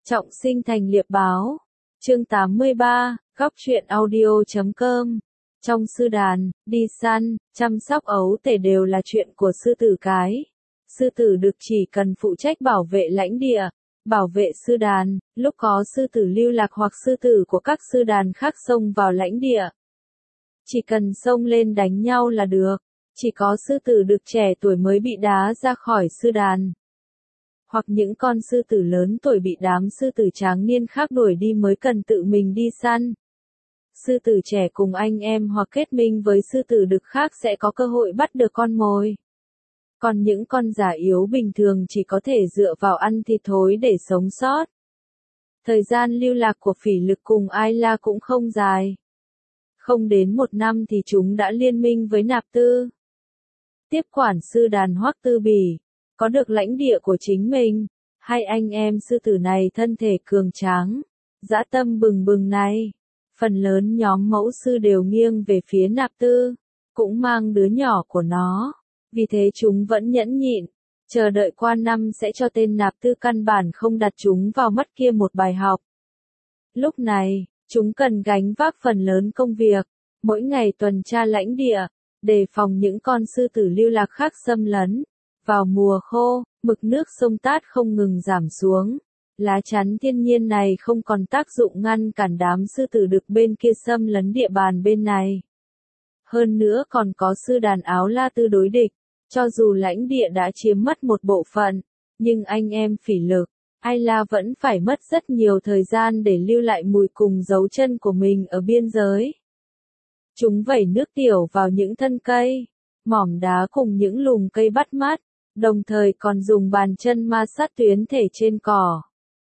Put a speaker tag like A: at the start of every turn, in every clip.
A: Trọng sinh thành liệp báo. Chương 83, góc truyện audio.com. Trong sư đàn, đi săn, chăm sóc ấu tể đều là chuyện của sư tử cái. Sư tử đực chỉ cần phụ trách bảo vệ lãnh địa, bảo vệ sư đàn, lúc có sư tử lưu lạc hoặc sư tử của các sư đàn khác xông vào lãnh địa. Chỉ cần xông lên đánh nhau là được, chỉ có sư tử đực trẻ tuổi mới bị đá ra khỏi sư đàn. Hoặc những con sư tử lớn tuổi bị đám sư tử tráng niên khác đuổi đi mới cần tự mình đi săn. Sư tử trẻ cùng anh em hoặc kết minh với sư tử đực khác sẽ có cơ hội bắt được con mồi. Còn những con già yếu bình thường chỉ có thể dựa vào ăn thịt thối để sống sót. Thời gian lưu lạc của Phỉ Lực cùng Ayla cũng không dài. Không đến 1 năm thì chúng đã liên minh với Nạp Tư. Tiếp quản sư đàn Hoắc Tư Bỉ. Có được lãnh địa của chính mình, hai anh em sư tử này thân thể cường tráng, dã tâm bừng bừng này. Phần lớn nhóm mẫu sư đều nghiêng về phía Nạp Tư, cũng mang đứa nhỏ của nó. Vì thế chúng vẫn nhẫn nhịn, chờ đợi qua năm sẽ cho tên Nạp Tư căn bản không đặt chúng vào mắt kia một bài học. Lúc này, chúng cần gánh vác phần lớn công việc, mỗi ngày tuần tra lãnh địa, đề phòng những con sư tử lưu lạc khác xâm lấn. Vào mùa khô, mực nước sông Tát không ngừng giảm xuống. Lá chắn thiên nhiên này không còn tác dụng ngăn cản đám sư tử đực bên kia xâm lấn địa bàn bên này. Hơn nữa còn có sư đàn Áo La Tư đối địch. Cho dù lãnh địa đã chiếm mất một bộ phận, nhưng anh em Phỉ Lực, Ayla vẫn phải mất rất nhiều thời gian để lưu lại mùi cùng dấu chân của mình ở biên giới. Chúng vẩy nước tiểu vào những thân cây, mỏm đá cùng những lùm cây bắt mắt. Đồng thời còn dùng bàn chân ma sát tuyến thể trên cỏ.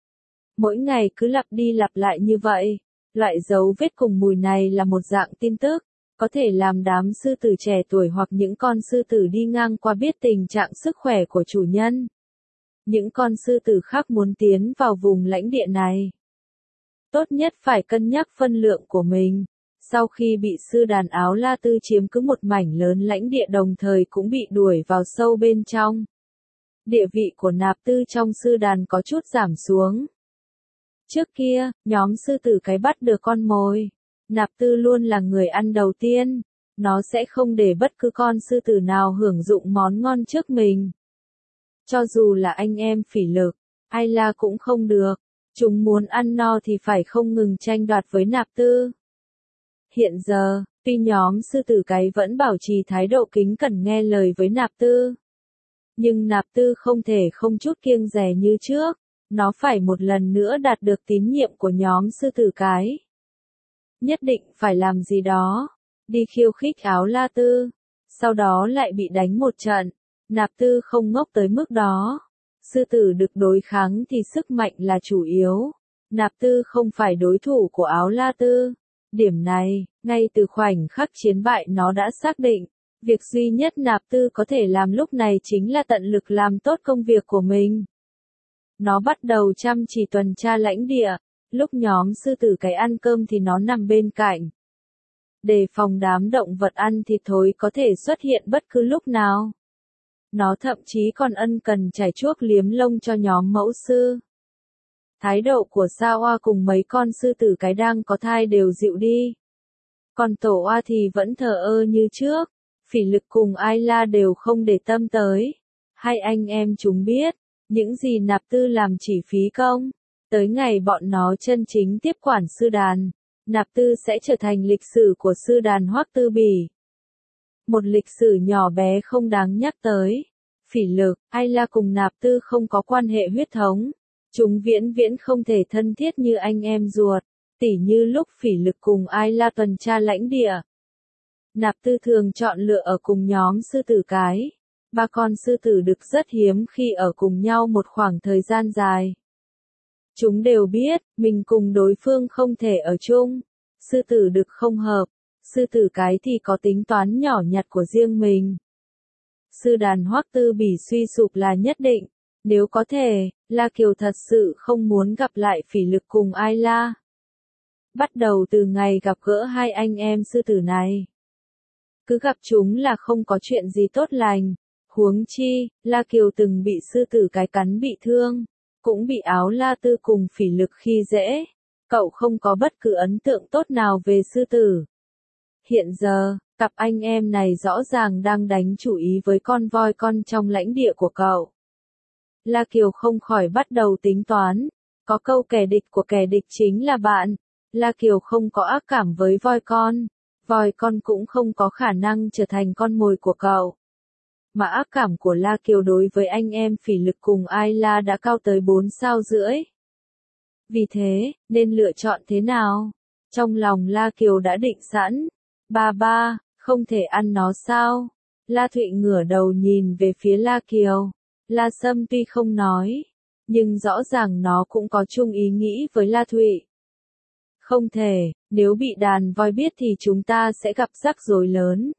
A: Mỗi ngày cứ lặp đi lặp lại như vậy, loại dấu vết cùng mùi này là một dạng tin tức, có thể làm đám sư tử trẻ tuổi hoặc những con sư tử đi ngang qua biết tình trạng sức khỏe của chủ nhân. Những con sư tử khác muốn tiến vào vùng lãnh địa này. Tốt nhất phải cân nhắc phân lượng của mình. Sau khi bị sư đàn Áo La Tư chiếm cứ một mảnh lớn lãnh địa đồng thời cũng bị đuổi vào sâu bên trong. Địa vị của Nạp Tư trong sư đàn có chút giảm xuống. Trước kia, nhóm sư tử cái bắt được con mồi. Nạp Tư luôn là người ăn đầu tiên. Nó sẽ không để bất cứ con sư tử nào hưởng dụng món ngon trước mình. Cho dù là anh em Phỉ Lực, Ayla cũng không được. Chúng muốn ăn no thì phải không ngừng tranh đoạt với Nạp Tư. Hiện giờ, tuy nhóm sư tử cái vẫn bảo trì thái độ kính cẩn nghe lời với Nạp Tư. Nhưng Nạp Tư không thể không chút kiêng dè như trước, nó phải một lần nữa đạt được tín nhiệm của nhóm sư tử cái. Nhất định phải làm gì đó, đi khiêu khích Áo La Tư, sau đó lại bị đánh một trận. Nạp Tư không ngốc tới mức đó. Sư tử đực đối kháng thì sức mạnh là chủ yếu. Nạp Tư không phải đối thủ của Áo La Tư. Điểm này, ngay từ khoảnh khắc chiến bại nó đã xác định, việc duy nhất Nạp Tư có thể làm lúc này chính là tận lực làm tốt công việc của mình. Nó bắt đầu chăm chỉ tuần tra lãnh địa, lúc nhóm sư tử cái ăn cơm thì nó nằm bên cạnh. Đề phòng đám động vật ăn thịt thối có thể xuất hiện bất cứ lúc nào. Nó thậm chí còn ân cần chải chuốt liếm lông cho nhóm mẫu sư. Thái độ của Sa Oa cùng mấy con sư tử cái đang có thai đều dịu đi. Còn Tổ Oa thì vẫn thờ ơ như trước. Phỉ Lực cùng Ayla đều không để tâm tới. Hai anh em chúng biết, những gì Nạp Tư làm chỉ phí công. Tới ngày bọn nó chân chính tiếp quản sư đàn, Nạp Tư sẽ trở thành lịch sử của sư đàn Hoắc Tư Bỉ. Một lịch sử nhỏ bé không đáng nhắc tới. Phỉ Lực, Ayla cùng Nạp Tư không có quan hệ huyết thống. Chúng viễn viễn không thể thân thiết như anh em ruột, tỉ như lúc Phỉ Lực cùng Ayla tuần tra lãnh địa. Nạp Tư thường chọn lựa ở cùng nhóm sư tử cái. Ba con sư tử đực rất hiếm khi ở cùng nhau một khoảng thời gian dài. Chúng đều biết, mình cùng đối phương không thể ở chung. Sư tử đực không hợp, sư tử cái thì có tính toán nhỏ nhặt của riêng mình. Sư đàn Hoắc Tư Bỉ suy sụp là nhất định. Nếu có thể, La Kiều thật sự không muốn gặp lại Phỉ Lực cùng Ayla. Bắt đầu từ ngày gặp gỡ hai anh em sư tử này. Cứ gặp chúng là không có chuyện gì tốt lành. Huống chi, La Kiều từng bị sư tử cái cắn bị thương. cũng bị Áo La Tư cùng Phỉ Lực khi dễ. Cậu không có bất cứ ấn tượng tốt nào về sư tử. Hiện giờ, cặp anh em này rõ ràng đang đánh chủ ý với con voi con trong lãnh địa của cậu. La Kiều không khỏi bắt đầu tính toán. Có câu kẻ địch của kẻ địch chính là bạn. La Kiều không có ác cảm với voi con cũng không có khả năng trở thành con mồi của cậu. Mà ác cảm của La Kiều đối với anh em Phỉ Lực cùng Ayla đã cao tới 4 sao rưỡi. Vì thế, nên lựa chọn thế nào? Trong lòng La Kiều đã định sẵn. Ba, không thể ăn nó sao? La Thụy ngửa đầu nhìn về phía La Kiều. La Sâm tuy không nói, nhưng rõ ràng nó cũng có chung ý nghĩ với La Thụy. Không thể, nếu bị đàn voi biết thì chúng ta sẽ gặp rắc rối lớn.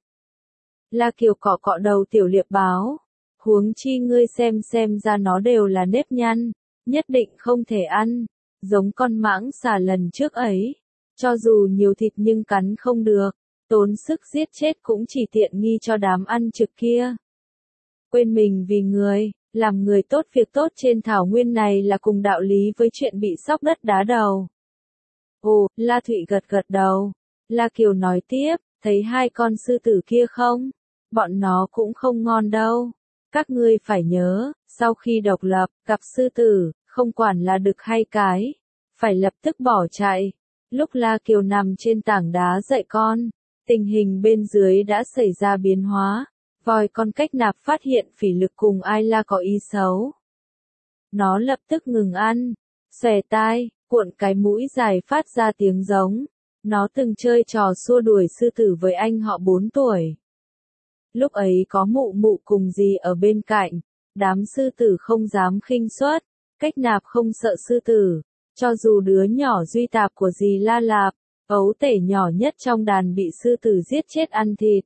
A: La Kiều cọ cọ đầu Tiểu Liệp báo. Huống chi ngươi xem ra nó đều là nếp nhăn, nhất định không thể ăn, giống con mãng xà lần trước ấy. Cho dù nhiều thịt nhưng cắn không được, tốn sức giết chết cũng chỉ tiện nghi cho đám ăn trực kia. Quên mình vì người, làm người tốt việc tốt trên thảo nguyên này là cùng đạo lý với chuyện bị sóc đất đá đầu. Ồ, La Thụy gật đầu. La Kiều nói tiếp, thấy hai con sư tử kia không? Bọn nó cũng không ngon đâu. Các ngươi phải nhớ, sau khi độc lập, gặp sư tử, không quản là đực hay cái, phải lập tức bỏ chạy. Lúc La Kiều nằm trên tảng đá dạy con, tình hình bên dưới đã xảy ra biến hóa. Voi con cách nạp phát hiện Phỉ Lực cùng Ayla có ý xấu. Nó lập tức ngừng ăn, xòe tai, cuộn cái mũi dài phát ra tiếng giống. Nó từng chơi trò xua đuổi sư tử với anh họ 4 tuổi. Lúc ấy có mụ mụ cùng dì ở bên cạnh, đám sư tử không dám khinh suất, cách nạp không sợ sư tử, cho dù đứa nhỏ duy tạp của dì La Lạp, ấu tể nhỏ nhất trong đàn bị sư tử giết chết ăn thịt.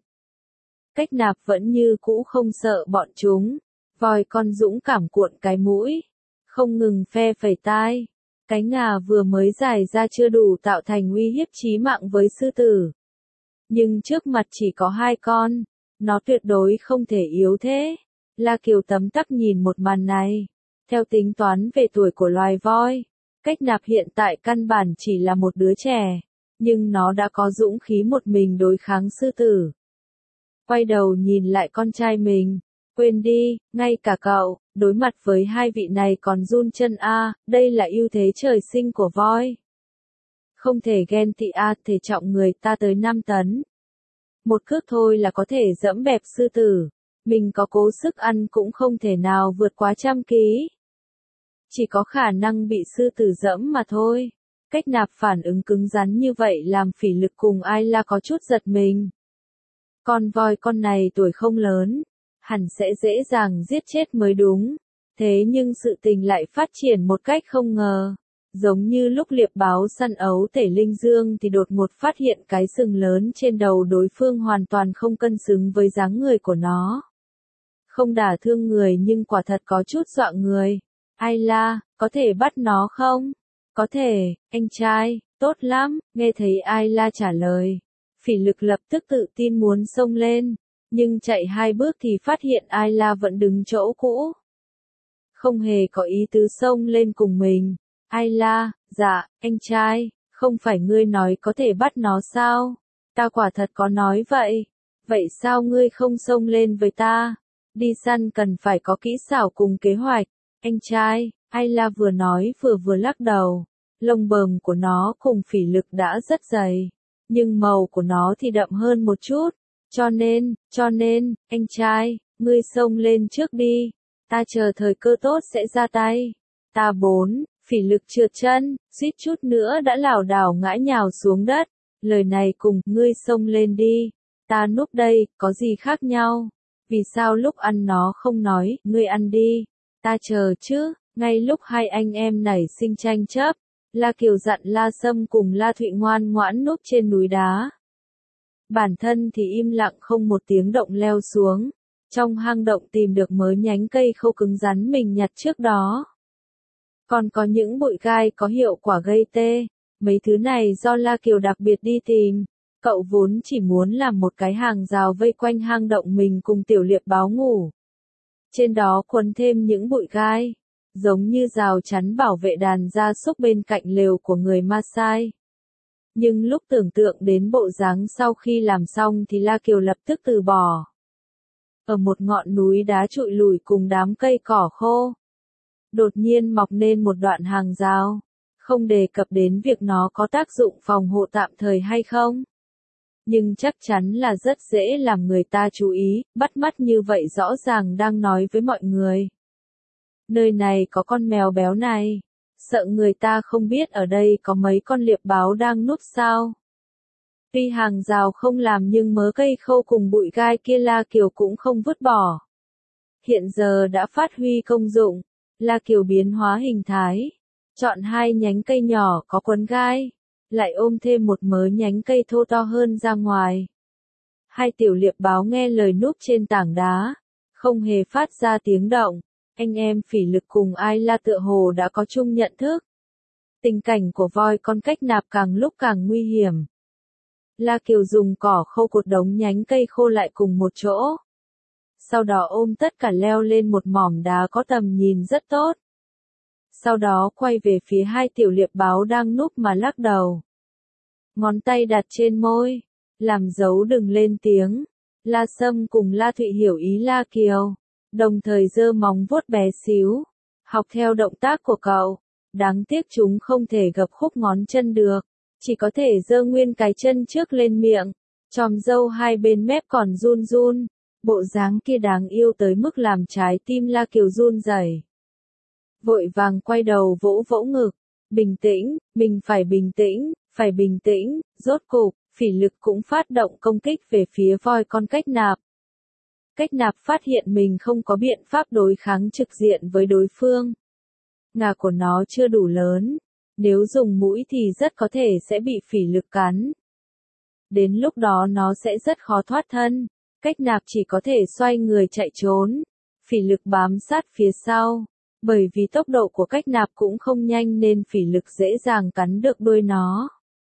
A: Cách nạp vẫn như cũ không sợ bọn chúng, voi con dũng cảm cuộn cái mũi, không ngừng phe phẩy tai. Cái ngà vừa mới dài ra chưa đủ tạo thành uy hiếp chí mạng với sư tử. Nhưng trước mặt chỉ có 2 con, nó tuyệt đối không thể yếu thế. La Kiều tấm tắc nhìn một màn này. Theo tính toán về tuổi của loài voi, cách nạp hiện tại căn bản chỉ là một đứa trẻ, nhưng nó đã có dũng khí một mình đối kháng sư tử. Quay đầu nhìn lại con trai mình, quên đi, ngay cả cậu, đối mặt với hai vị này còn run chân đây là ưu thế trời sinh của voi. Không thể ghen tị thể trọng người ta tới 5 tấn. Một cước thôi là có thể dẫm bẹp sư tử, mình có cố sức ăn cũng không thể nào vượt quá 100 ký. Chỉ có khả năng bị sư tử dẫm mà thôi. Cách nạp phản ứng cứng rắn như vậy làm Phỉ Lực cùng Ayla có chút giật mình. Con voi con này tuổi không lớn, hẳn sẽ dễ dàng giết chết mới đúng. Thế nhưng sự tình lại phát triển một cách không ngờ. Giống như lúc Liệp báo săn ấu tể linh dương thì đột ngột phát hiện cái sừng lớn trên đầu đối phương hoàn toàn không cân xứng với dáng người của nó. Không đả thương người nhưng quả thật có chút dọa người. Ayla, có thể bắt nó không? Có thể, anh trai, tốt lắm, nghe thấy Ayla trả lời. Phỉ Lực lập tức tự tin muốn xông lên, nhưng chạy 2 bước thì phát hiện Ayla vẫn đứng chỗ cũ. Không hề có ý tứ xông lên cùng mình. Ayla, dạ, anh trai, không phải ngươi nói có thể bắt nó sao? Ta quả thật có nói vậy. Vậy sao ngươi không xông lên với ta? Đi săn cần phải có kỹ xảo cùng kế hoạch. Anh trai, Ayla vừa nói vừa lắc đầu. Lông bờm của nó cùng Phỉ Lực đã rất dày, nhưng màu của nó thì đậm hơn một chút. Cho nên, anh trai, ngươi xông lên trước đi. Ta chờ thời cơ tốt sẽ ra tay. Ta 4, Phỉ Lực trượt chân, suýt chút nữa đã lảo đảo ngã nhào xuống đất. Lời này cùng, ngươi xông lên đi. Ta núp đây, có gì khác nhau? Vì sao lúc ăn nó không nói, ngươi ăn đi. Ta chờ chứ, ngay lúc hai anh em nảy sinh tranh chấp. La Kiều dặn La Sâm cùng La Thụy ngoan ngoãn núp trên núi đá. Bản thân thì im lặng không một tiếng động leo xuống. Trong hang động tìm được mớ nhánh cây khô cứng rắn mình nhặt trước đó. Còn có những bụi gai có hiệu quả gây tê. Mấy thứ này do La Kiều đặc biệt đi tìm. Cậu vốn chỉ muốn làm một cái hàng rào vây quanh hang động mình cùng Tiểu Liệp báo ngủ. Trên đó quấn thêm những bụi gai. giống như rào chắn bảo vệ đàn gia súc bên cạnh lều của người Maasai. Nhưng lúc tưởng tượng đến bộ dáng sau khi làm xong thì La Kiều lập tức từ bỏ. Ở một ngọn núi đá trụi lùi cùng đám cây cỏ khô, đột nhiên mọc nên một đoạn hàng rào, không đề cập đến việc nó có tác dụng phòng hộ tạm thời hay không. Nhưng chắc chắn là rất dễ làm người ta chú ý, bắt mắt như vậy rõ ràng đang nói với mọi người. Nơi này có con mèo béo này, sợ người ta không biết ở đây có mấy con liệp báo đang núp sao. Tuy hàng rào không làm nhưng mớ cây khô cùng bụi gai kia La Kiều cũng không vứt bỏ. Hiện giờ đã phát huy công dụng, La Kiều biến hóa hình thái, chọn hai nhánh cây nhỏ có quấn gai, lại ôm thêm một mớ nhánh cây thô to hơn ra ngoài. Hai tiểu liệp báo nghe lời núp trên tảng đá, không hề phát ra tiếng động. Anh em Phỉ Lực cùng Ai La tựa hồ đã có chung nhận thức. Tình cảnh của voi con cách nạp càng lúc càng nguy hiểm. La Kiều dùng cỏ khô cột đống nhánh cây khô lại cùng một chỗ. Sau đó ôm tất cả leo lên một mỏm đá có tầm nhìn rất tốt. Sau đó quay về phía hai tiểu liệp báo đang núp mà lắc đầu. Ngón tay đặt trên môi, làm dấu đừng lên tiếng. La Sâm cùng La Thụy hiểu ý La Kiều, đồng thời giơ móng vuốt bé xíu, học theo động tác của cậu. Đáng tiếc chúng không thể gập khúc ngón chân được, chỉ có thể giơ nguyên cái chân trước lên miệng, chòm râu hai bên mép còn run run, bộ dáng kia đáng yêu tới mức làm trái tim La Kiều run rẩy. Vội vàng quay đầu vỗ vỗ ngực, bình tĩnh, mình phải bình tĩnh, rốt cục, Phỉ Lực cũng phát động công kích về phía voi con cách nạp. Cách nạp phát hiện mình không có biện pháp đối kháng trực diện với đối phương. Ngà của nó chưa đủ lớn, nếu dùng mũi thì rất có thể sẽ bị Phỉ Lực cắn. Đến lúc đó nó sẽ rất khó thoát thân, cách nạp chỉ có thể xoay người chạy trốn. Phỉ Lực bám sát phía sau, bởi vì tốc độ của cách nạp cũng không nhanh nên Phỉ Lực dễ dàng cắn được đuôi nó.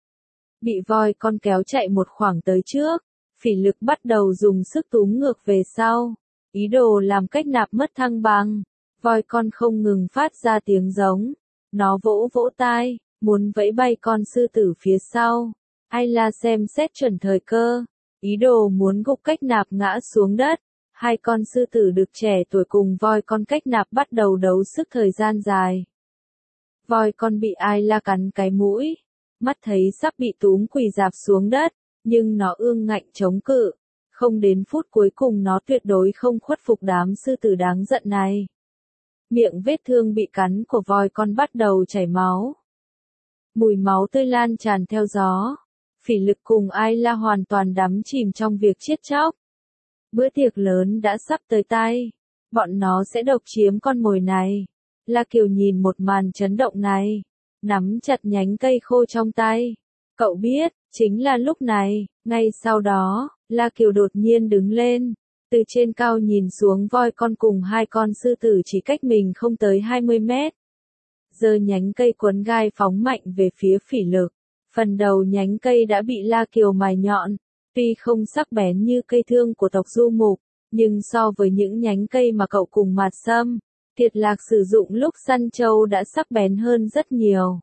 A: Bị voi con kéo chạy một khoảng tới trước, Phỉ Lực bắt đầu dùng sức túm ngược về sau, ý đồ làm cách nạp mất thăng bằng. Voi con không ngừng phát ra tiếng giống, nó vỗ vỗ tai, muốn vẫy bay con sư tử phía sau. Ai La xem xét chuẩn thời cơ, ý đồ muốn gục cách nạp ngã xuống đất. Hai con sư tử được trẻ tuổi cùng voi con cách nạp bắt đầu đấu sức thời gian dài. Voi con bị Ai La cắn cái mũi, mắt thấy sắp bị túm quỳ rạp xuống đất, nhưng nó ương ngạnh chống cự. Không đến phút cuối cùng nó tuyệt đối không khuất phục đám sư tử đáng giận này. Miệng vết thương bị cắn của voi con bắt đầu chảy máu. Mùi máu tươi lan tràn theo gió. Phỉ Lực cùng Ai La hoàn toàn đắm chìm trong việc giết chóc. Bữa tiệc lớn đã sắp tới tay. Bọn nó sẽ độc chiếm con mồi này. La Kiều nhìn một màn chấn động này, nắm chặt nhánh cây khô trong tay. Cậu biết, chính là lúc này, ngay sau đó, La Kiều đột nhiên đứng lên. Từ trên cao nhìn xuống voi con cùng hai con sư tử chỉ cách mình không tới 20 mét. Giơ nhánh cây quấn gai phóng mạnh về phía Phỉ Lực. Phần đầu nhánh cây đã bị La Kiều mài nhọn, tuy không sắc bén như cây thương của tộc Du Mục, nhưng so với những nhánh cây mà cậu cùng Mạt Sâm, Kiệt Lạc sử dụng lúc săn trâu đã sắc bén hơn rất nhiều.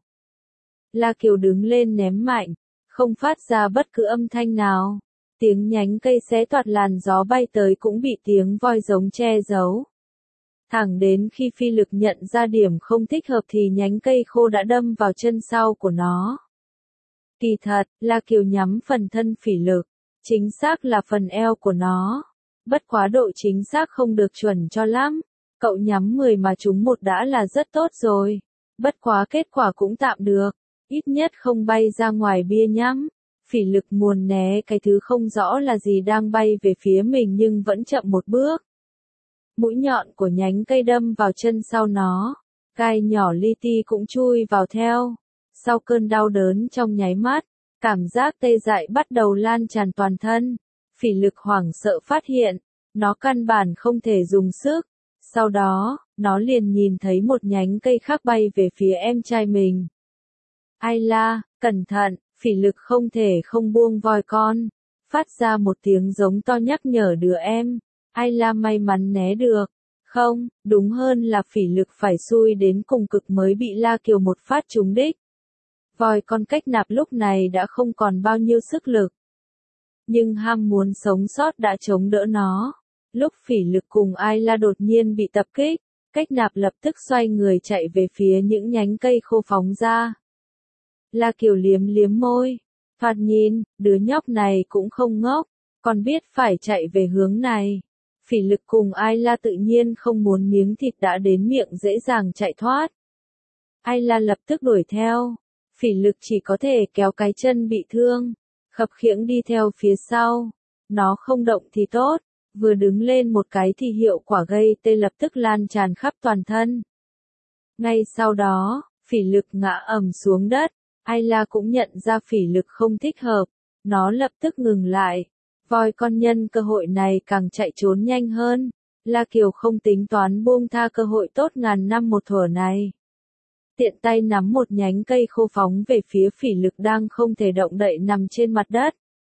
A: La Kiều đứng lên ném mạnh, không phát ra bất cứ âm thanh nào. Tiếng nhánh cây xé toạc làn gió bay tới cũng bị tiếng voi giống che giấu. Thẳng đến khi Phi Lực nhận ra điểm không thích hợp thì nhánh cây khô đã đâm vào chân sau của nó. Kỳ thật, La Kiều nhắm phần thân Phỉ Lực, chính xác là phần eo của nó. Bất quá độ chính xác không được chuẩn cho lắm. Cậu nhắm 10 mà trúng một đã là rất tốt rồi. Bất quá kết quả cũng tạm được, ít nhất không bay ra ngoài bia nhắm. Phỉ Lực muốn né cái thứ không rõ là gì đang bay về phía mình nhưng vẫn chậm một bước. Mũi nhọn của nhánh cây đâm vào chân sau nó, gai nhỏ li ti cũng chui vào theo. Sau cơn đau đớn trong nháy mắt, cảm giác tê dại bắt đầu lan tràn toàn thân. Phỉ Lực hoảng sợ phát hiện, nó căn bản không thể dùng sức. Sau đó, nó liền nhìn thấy một nhánh cây khác bay về phía em trai mình. Ai La, cẩn thận! Phỉ Lực không thể không buông voi con, phát ra một tiếng giống to nhắc nhở đứa em. Ai La may mắn né được, Không, đúng hơn là Phỉ Lực phải xui đến cùng cực mới bị La Kiều một phát trúng đích. Voi con Cách Nạp lúc này đã không còn bao nhiêu sức lực. Nhưng ham muốn sống sót đã chống đỡ nó. Lúc Phỉ Lực cùng Ayla đột nhiên bị tập kích, Cách Nạp lập tức xoay người chạy về phía những nhánh cây khô phóng ra. La Kiều liếm liếm môi. Thoạt nhìn, đứa nhóc này cũng không ngốc, còn biết phải chạy về hướng này. Phỉ Lực cùng Ayla tự nhiên không muốn miếng thịt đã đến miệng dễ dàng chạy thoát. Ayla lập tức đuổi theo. Phỉ Lực chỉ có thể kéo cái chân bị thương, khập khiễng đi theo phía sau. Nó không động thì tốt, vừa đứng lên một cái thì hiệu quả gây tê lập tức lan tràn khắp toàn thân. Ngay sau đó, Phỉ Lực ngã ầm xuống đất. Ayla cũng nhận ra Phỉ Lực không thích hợp, nó lập tức ngừng lại. Voi con nhân cơ hội này càng chạy trốn nhanh hơn. La Kiều không tính toán buông tha cơ hội tốt ngàn năm một thuở này. Tiện tay nắm một nhánh cây khô phóng về phía Phỉ Lực đang không thể động đậy nằm trên mặt đất.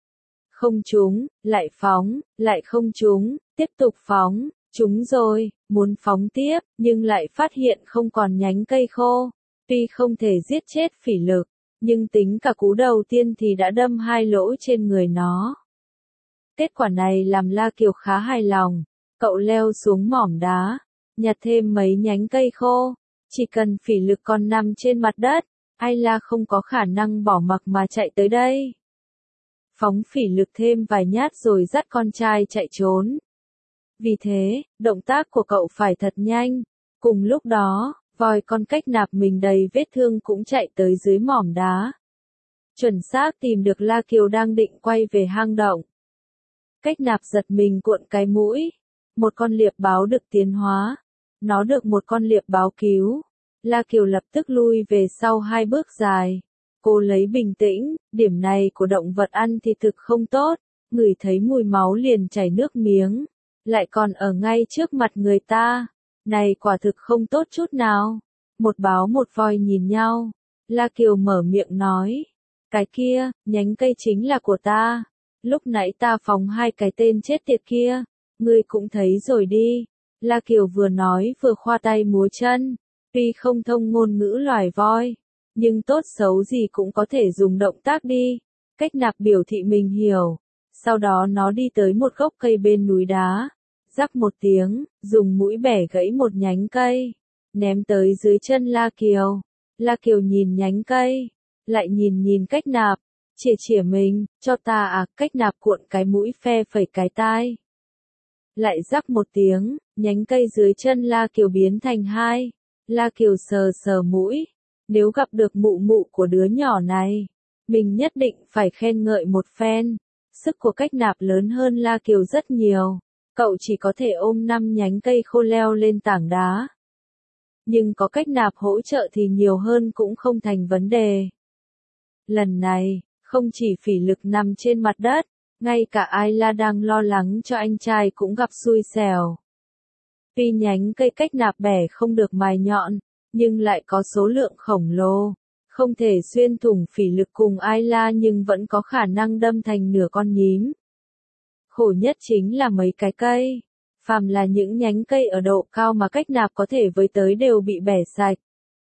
A: Không trúng, lại phóng, lại không trúng, tiếp tục phóng, trúng rồi, muốn phóng tiếp, nhưng lại phát hiện không còn nhánh cây khô. Tuy không thể giết chết Phỉ Lực, nhưng tính cả cú đầu tiên thì đã đâm 2 lỗ trên người nó. Kết quả này làm La Kiều khá hài lòng. Cậu leo xuống mỏm đá, nhặt thêm mấy nhánh cây khô. Chỉ cần Phỉ Lực còn nằm trên mặt đất, Ayla không có khả năng bỏ mặc mà chạy tới đây. Phóng Phỉ Lực thêm vài nhát rồi dắt con trai chạy trốn. Vì thế, động tác của cậu phải thật nhanh. Cùng lúc đó, voi con Cách Nạp mình đầy vết thương cũng chạy tới dưới mỏm đá. Chuẩn xác tìm được La Kiều đang định quay về hang động. Cách Nạp giật mình cuộn cái mũi. Một con liệp báo được tiến hóa. Nó được một con liệp báo cứu. La Kiều lập tức lui về sau 2 bước dài. Cô lấy bình tĩnh, điểm này của động vật ăn thì thực không tốt. Ngửi thấy mùi máu liền chảy nước miếng. Lại còn ở ngay trước mặt người ta. Này quả thực không tốt chút nào. Một báo một voi nhìn nhau. La Kiều mở miệng nói. Cái kia, nhánh cây chính là của ta. Lúc nãy ta phóng 2 cái tên chết tiệt kia. Ngươi cũng thấy rồi đi. La Kiều vừa nói vừa khoa tay múa chân. Tuy không thông ngôn ngữ loài voi, nhưng tốt xấu gì cũng có thể dùng động tác đi. Cách Nạp biểu thị mình hiểu. Sau đó nó đi tới một gốc cây bên núi đá. Rắc một tiếng, dùng mũi bẻ gãy một nhánh cây. Ném tới dưới chân La Kiều. La Kiều nhìn nhánh cây. Lại nhìn Cách Nạp. Chỉa mình, cho ta à, Cách Nạp cuộn cái mũi phe phẩy cái tai. Lại rắc một tiếng, nhánh cây dưới chân La Kiều biến thành 2. La Kiều sờ mũi. Nếu gặp được mụ mụ của đứa nhỏ này, mình nhất định phải khen ngợi một phen. Sức của Cách Nạp lớn hơn La Kiều rất nhiều. Cậu chỉ có thể ôm 5 nhánh cây khô leo lên tảng đá. Nhưng có Cách Nạp hỗ trợ thì nhiều hơn cũng không thành vấn đề. Lần này, không chỉ Phỉ Lực nằm trên mặt đất, ngay cả Ayla đang lo lắng cho anh trai cũng gặp xui xẻo. Tuy nhánh cây Cách Nạp bẻ không được mài nhọn, nhưng lại có số lượng khổng lồ, không thể xuyên thủng Phỉ Lực cùng Ayla nhưng vẫn có khả năng đâm thành nửa con nhím. Khổ nhất chính là mấy cái cây, phàm là những nhánh cây ở độ cao mà Cách Nạp có thể với tới đều bị bẻ sạch.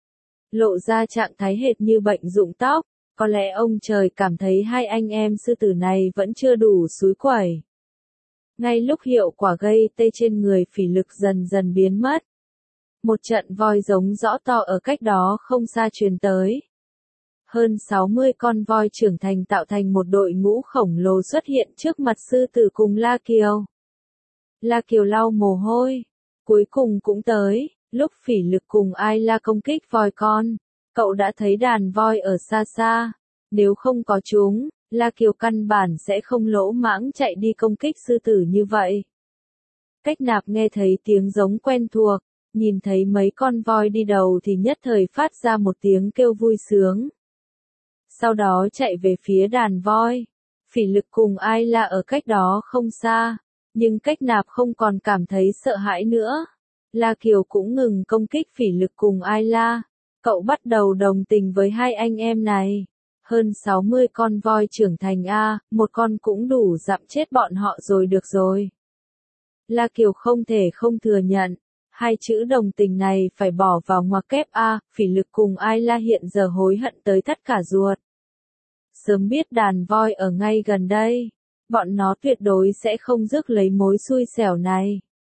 A: Lộ ra trạng thái hệt như bệnh rụng tóc, có lẽ ông trời cảm thấy 2 anh em sư tử này vẫn chưa đủ xúi quẩy. Ngay lúc hiệu quả gây tê trên người Phỉ Lực dần dần biến mất. Một trận voi giống rõ to ở cách đó không xa truyền tới. Hơn 60 con voi trưởng thành tạo thành một đội ngũ khổng lồ xuất hiện trước mặt sư tử cùng La Kiều. La Kiều lau mồ hôi. Cuối cùng cũng tới, lúc Phỉ Lực cùng Ayla công kích voi con. Cậu đã thấy đàn voi ở xa xa. Nếu không có chúng, La Kiều căn bản sẽ không lỗ mãng chạy đi công kích sư tử như vậy. Cách Nạp nghe thấy tiếng giống quen thuộc, nhìn thấy mấy con voi đi đầu thì nhất thời phát ra một tiếng kêu vui sướng. Sau đó chạy về phía đàn voi. Phỉ Lực cùng Ayla ở cách đó không xa, nhưng Cách Nạp không còn cảm thấy sợ hãi nữa. La Kiều cũng ngừng công kích Phỉ Lực cùng Ayla. Cậu bắt đầu đồng tình với 2 anh em này. Hơn 60 con voi trưởng thành một con cũng đủ dặm chết bọn họ rồi được rồi. La Kiều không thể không thừa nhận, Hai chữ đồng tình này phải bỏ vào ngoặc kép A, Phỉ Lực cùng Ayla hiện giờ hối hận tới thắt cả ruột. Sớm biết đàn voi ở ngay gần đây, bọn nó tuyệt đối sẽ không rước lấy mối xui xẻo này.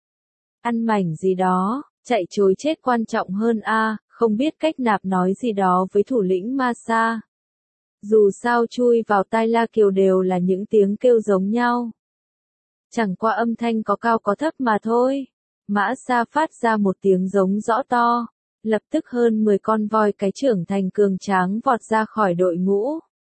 A: Ăn mảnh gì đó, chạy chối chết quan trọng hơn A, không biết cách nạp nói gì đó với thủ lĩnh Masa. Dù sao chui vào tai La Kiều đều là những tiếng kêu giống nhau. Chẳng qua âm thanh có cao có thấp mà thôi. Mã Sa phát ra một tiếng giống rõ to, lập tức hơn 10 con voi cái trưởng thành cường tráng vọt ra khỏi đội ngũ.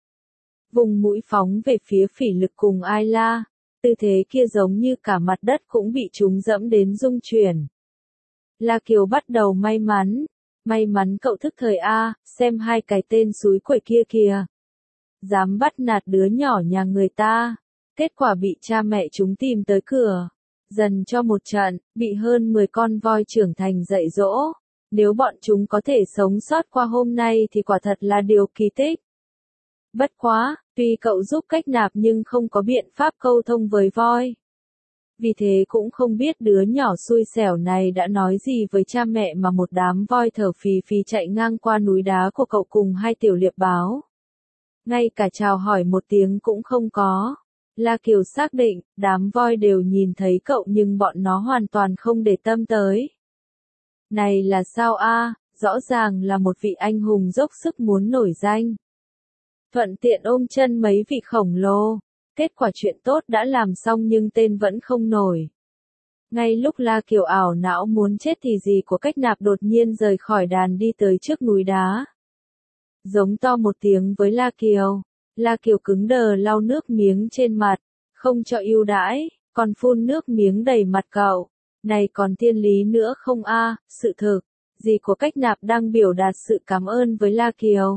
A: Vùng mũi phóng về phía Phỉ Lực cùng Ayla, tư thế kia giống như cả mặt đất cũng bị chúng dẫm đến rung chuyển. La Kiều bắt đầu may mắn cậu thức thời A, xem hai cái tên xúi quẩy kia kìa. Dám bắt nạt đứa nhỏ nhà người ta, kết quả bị cha mẹ chúng tìm tới cửa. Dần cho một trận, bị hơn 10 con voi trưởng thành dạy dỗ. Nếu bọn chúng có thể sống sót qua hôm nay thì quả thật là điều kỳ tích. Bất quá, tuy cậu giúp cách nạp nhưng không có biện pháp câu thông với voi. Vì thế cũng không biết đứa nhỏ xui xẻo này đã nói gì với cha mẹ mà một đám voi thở phì phì chạy ngang qua núi đá của cậu cùng hai tiểu liệp báo. Ngay cả chào hỏi một tiếng cũng không có. La Kiều xác định, đám voi đều nhìn thấy cậu nhưng bọn nó hoàn toàn không để tâm tới. Này là sao a? Rõ ràng là một vị anh hùng dốc sức muốn nổi danh. Thuận tiện ôm chân mấy vị khổng lồ. Kết quả chuyện tốt đã làm xong nhưng tên vẫn không nổi. Ngay lúc La Kiều ảo não muốn chết thì dì của cách nạp đột nhiên rời khỏi đàn đi tới trước núi đá. Giống to một tiếng với La Kiều. La Kiều cứng đờ lau nước miếng trên mặt, không cho ưu đãi, còn phun nước miếng đầy mặt cậu. Này còn thiên lý nữa không a? Sự thực, dì của cách nạp đang biểu đạt sự cảm ơn với La Kiều.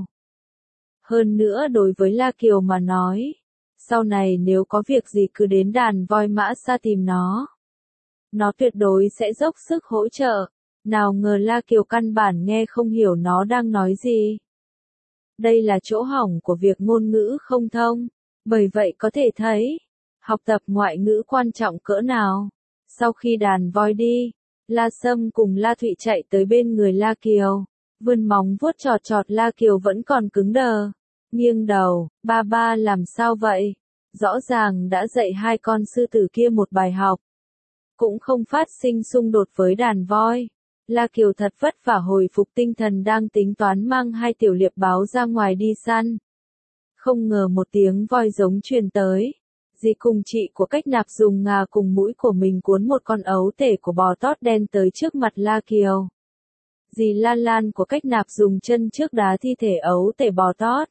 A: Hơn nữa đối với La Kiều mà nói, sau này nếu có việc gì cứ đến đàn voi Mã Sa tìm nó. Nó tuyệt đối sẽ dốc sức hỗ trợ. Nào ngờ La Kiều căn bản nghe không hiểu nó đang nói gì. Đây là chỗ hỏng của việc ngôn ngữ không thông. Bởi vậy có thể thấy, học tập ngoại ngữ quan trọng cỡ nào. Sau khi đàn voi đi, La Sâm cùng La Thụy chạy tới bên người La Kiều. Vươn móng vuốt chọt chọt La Kiều vẫn còn cứng đờ. Nghiêng đầu, ba làm sao vậy? Rõ ràng đã dạy hai con sư tử kia một bài học. Cũng không phát sinh xung đột với đàn voi. La Kiều thật vất vả hồi phục tinh thần đang tính toán mang hai tiểu liệp báo ra ngoài đi săn. Không ngờ một tiếng voi giống truyền tới. Dì cùng chị của cách nạp dùng ngà cùng mũi của mình cuốn một con ấu tể của bò tót đen tới trước mặt La Kiều. Dì Lan Lan của cách nạp dùng chân trước đá thi thể ấu tể bò tót.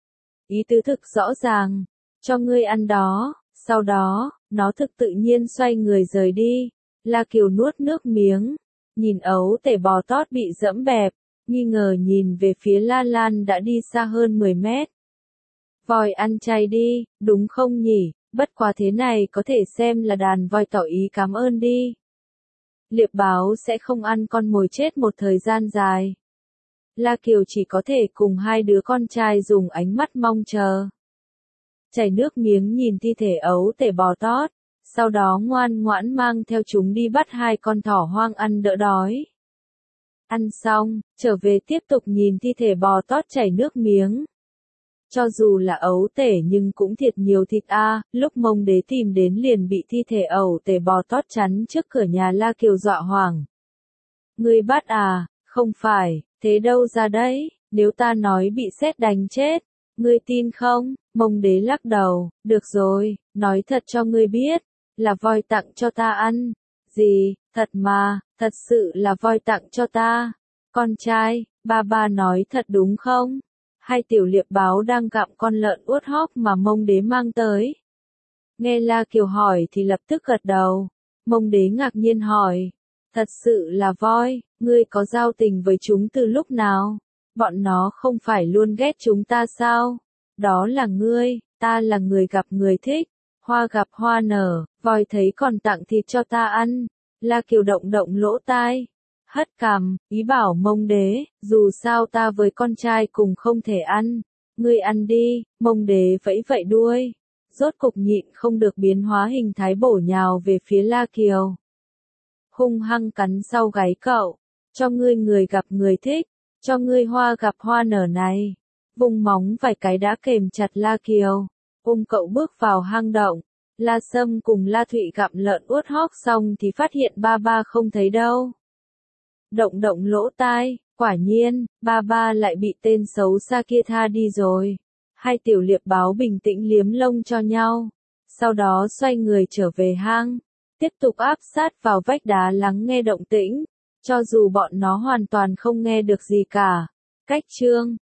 A: Ý tứ thực rõ ràng, cho ngươi ăn đó, sau đó, nó thực tự nhiên xoay người rời đi. La Kiều nuốt nước miếng, nhìn ấu tể bò tót bị dẫm bẹp, nghi ngờ nhìn về phía La Lan đã đi xa hơn 10 mét. Voi ăn chay đi, đúng không nhỉ, bất quá thế này có thể xem là đàn voi tỏ ý cảm ơn đi. Liệp báo sẽ không ăn con mồi chết một thời gian dài. La Kiều chỉ có thể cùng hai đứa con trai dùng ánh mắt mong chờ. Chảy nước miếng nhìn thi thể ấu tể bò tót, sau đó ngoan ngoãn mang theo chúng đi bắt hai con thỏ hoang ăn đỡ đói. Ăn xong, trở về tiếp tục nhìn thi thể bò tót chảy nước miếng. Cho dù là ấu tể nhưng cũng thiệt nhiều thịt a. Lúc Mông Đế tìm đến liền bị thi thể ấu tể bò tót chắn trước cửa nhà La Kiều dọa hoảng. Ngươi bắt à? Không phải, thế đâu ra đấy, nếu ta nói bị sét đánh chết, ngươi tin không? Mông Đế lắc đầu, được rồi, nói thật cho ngươi biết, là voi tặng cho ta ăn. Gì, thật mà, thật sự là voi tặng cho ta. Con trai, ba nói thật đúng không? Hai tiểu liệp báo đang gặm con lợn uốt hóp mà Mông Đế mang tới. Nghe La Kiều hỏi thì lập tức gật đầu. Mông Đế ngạc nhiên hỏi, thật sự là voi, ngươi có giao tình với chúng từ lúc nào? Bọn nó không phải luôn ghét chúng ta sao? Đó là ngươi, ta là người gặp người thích, hoa gặp hoa nở, voi thấy còn tặng thịt cho ta ăn. La Kiều động động lỗ tai, hất cằm, ý bảo Mông Đế, dù sao ta với con trai cùng không thể ăn, ngươi ăn đi. Mông Đế vẫy vẫy đuôi, rốt cục nhịn không được biến hóa hình thái bổ nhào về phía La Kiều. hung hăng cắn sau gáy cậu. Cho ngươi người gặp người thích, cho ngươi hoa gặp hoa nở này. Vùng móng vài cái đã kềm chặt La Kiều. Ôm cậu bước vào hang động. La Sâm cùng La Thụy gặm lợn uất hót xong thì phát hiện ba ba không thấy đâu. Động động lỗ tai, quả nhiên, ba ba lại bị tên xấu xa kia tha đi rồi. Hai tiểu liệp báo bình tĩnh liếm lông cho nhau. Sau đó xoay người trở về hang. Tiếp tục áp sát vào vách đá lắng nghe động tĩnh. Cho dù bọn nó hoàn toàn không nghe được gì cả. Cách chương